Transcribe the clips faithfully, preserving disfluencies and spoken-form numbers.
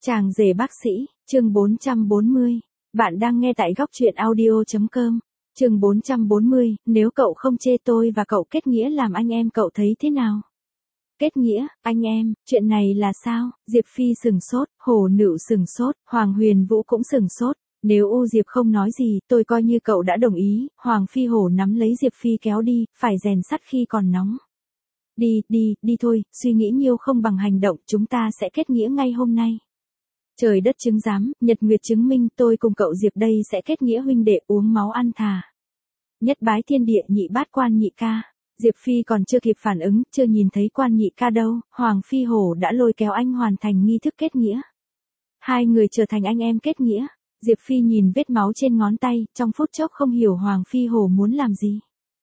Chàng rể bác sĩ, chương bốn trăm bốn mươi. Bạn đang nghe tại góc truyện audio chấm com. Chương bốn trăm bốn mươi, nếu cậu không chê tôi và cậu kết nghĩa làm anh em cậu thấy thế nào? Kết nghĩa, anh em, chuyện này là sao? Diệp Phi sừng sốt, Hồ Nựu sừng sốt, Hoàng Huyền Vũ cũng sừng sốt. Nếu U Diệp không nói gì, tôi coi như cậu đã đồng ý. Hoàng Phi Hổ nắm lấy Diệp Phi kéo đi, phải rèn sắt khi còn nóng. Đi, đi, đi thôi, suy nghĩ nhiều không bằng hành động, chúng ta sẽ kết nghĩa ngay hôm nay. Trời đất chứng giám, nhật nguyệt chứng minh, tôi cùng cậu Diệp đây sẽ kết nghĩa huynh đệ, uống máu ăn thà. Nhất bái thiên địa, nhị bát quan nhị ca. Diệp Phi còn chưa kịp phản ứng, chưa nhìn thấy quan nhị ca đâu, Hoàng Phi Hổ đã lôi kéo anh hoàn thành nghi thức kết nghĩa. Hai người trở thành anh em kết nghĩa. Diệp Phi nhìn vết máu trên ngón tay, trong phút chốc không hiểu Hoàng Phi Hổ muốn làm gì.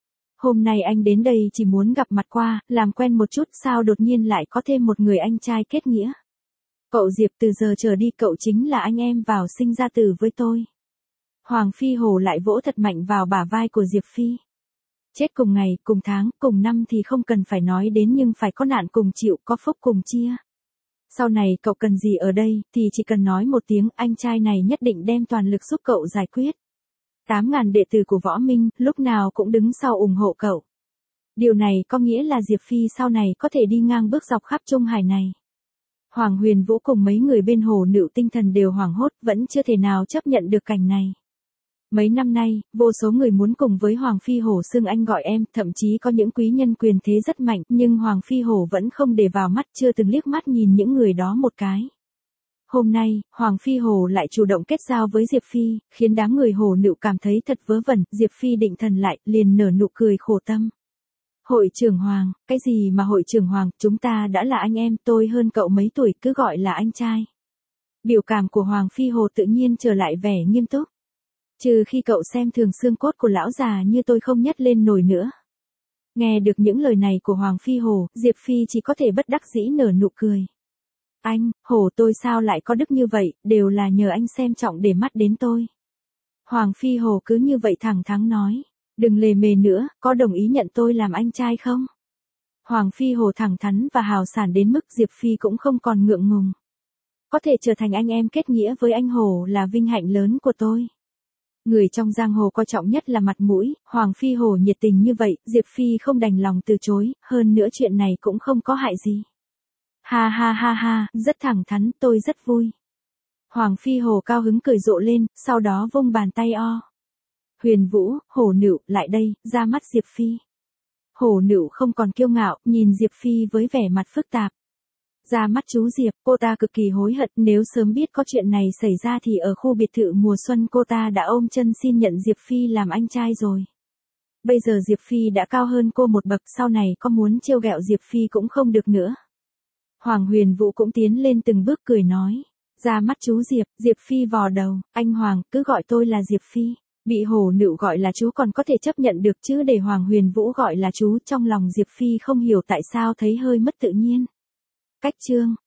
Hôm nay anh đến đây chỉ muốn gặp mặt qua, làm quen một chút, sao đột nhiên lại có thêm một người anh trai kết nghĩa. Cậu Diệp, từ giờ trở đi cậu chính là anh em vào sinh ra tử với tôi. Hoàng Phi Hổ lại vỗ thật mạnh vào bả vai của Diệp Phi. Chết cùng ngày, cùng tháng, cùng năm thì không cần phải nói đến, nhưng phải có nạn cùng chịu, có phúc cùng chia. Sau này cậu cần gì ở đây, thì chỉ cần nói một tiếng, anh trai này nhất định đem toàn lực giúp cậu giải quyết. Tám ngàn đệ tử của Võ Minh, lúc nào cũng đứng sau ủng hộ cậu. Điều này có nghĩa là Diệp Phi sau này có thể đi ngang bước dọc khắp Trung Hải này. Hoàng Huyền Vũ cùng mấy người bên Hồ Nựu tinh thần đều hoảng hốt, vẫn chưa thể nào chấp nhận được cảnh này. Mấy năm nay, vô số người muốn cùng với Hoàng Phi Hổ xưng anh gọi em, thậm chí có những quý nhân quyền thế rất mạnh, nhưng Hoàng Phi Hổ vẫn không để vào mắt, chưa từng liếc mắt nhìn những người đó một cái. Hôm nay, Hoàng Phi Hổ lại chủ động kết giao với Diệp Phi, khiến đám người Hồ Nựu cảm thấy thật vớ vẩn. Diệp Phi định thần lại, liền nở nụ cười khổ tâm. Hội trưởng Hoàng, cái gì mà hội trưởng Hoàng, chúng ta đã là anh em, tôi hơn cậu mấy tuổi, cứ gọi là anh trai. Biểu cảm của Hoàng Phi Hổ tự nhiên trở lại vẻ nghiêm túc. Trừ khi cậu xem thường xương cốt của lão già như tôi không nhấc lên nổi nữa. Nghe được những lời này của Hoàng Phi Hổ, Diệp Phi chỉ có thể bất đắc dĩ nở nụ cười. Anh, Hổ tôi sao lại có đức như vậy, đều là nhờ anh xem trọng để mắt đến tôi. Hoàng Phi Hổ cứ như vậy thẳng thắn nói. Đừng lề mề nữa, có đồng ý nhận tôi làm anh trai không? Hoàng Phi Hổ thẳng thắn và hào sảng đến mức Diệp Phi cũng không còn ngượng ngùng. Có thể trở thành anh em kết nghĩa với anh Hổ là vinh hạnh lớn của tôi. Người trong giang hồ coi trọng nhất là mặt mũi, Hoàng Phi Hổ nhiệt tình như vậy, Diệp Phi không đành lòng từ chối, hơn nữa chuyện này cũng không có hại gì. Ha ha ha ha, rất thẳng thắn, tôi rất vui. Hoàng Phi Hổ cao hứng cười rộ lên, sau đó vung bàn tay o. Huyền Vũ, Hồ Nựu, lại đây, ra mắt Diệp Phi. Hồ Nựu không còn kiêu ngạo, nhìn Diệp Phi với vẻ mặt phức tạp. Ra mắt chú Diệp, cô ta cực kỳ hối hận, nếu sớm biết có chuyện này xảy ra thì ở khu biệt thự mùa xuân cô ta đã ôm chân xin nhận Diệp Phi làm anh trai rồi. Bây giờ Diệp Phi đã cao hơn cô một bậc, sau này có muốn trêu ghẹo Diệp Phi cũng không được nữa. Hoàng Huyền Vũ cũng tiến lên từng bước cười nói. Ra mắt chú Diệp, Diệp Phi vò đầu, anh Hoàng, cứ gọi tôi là Diệp Phi. Bị Hồ Nựu gọi là chú còn có thể chấp nhận được, chứ để Hoàng Huyền Vũ gọi là chú, trong lòng Diệp Phi không hiểu tại sao thấy hơi mất tự nhiên. Cách chương,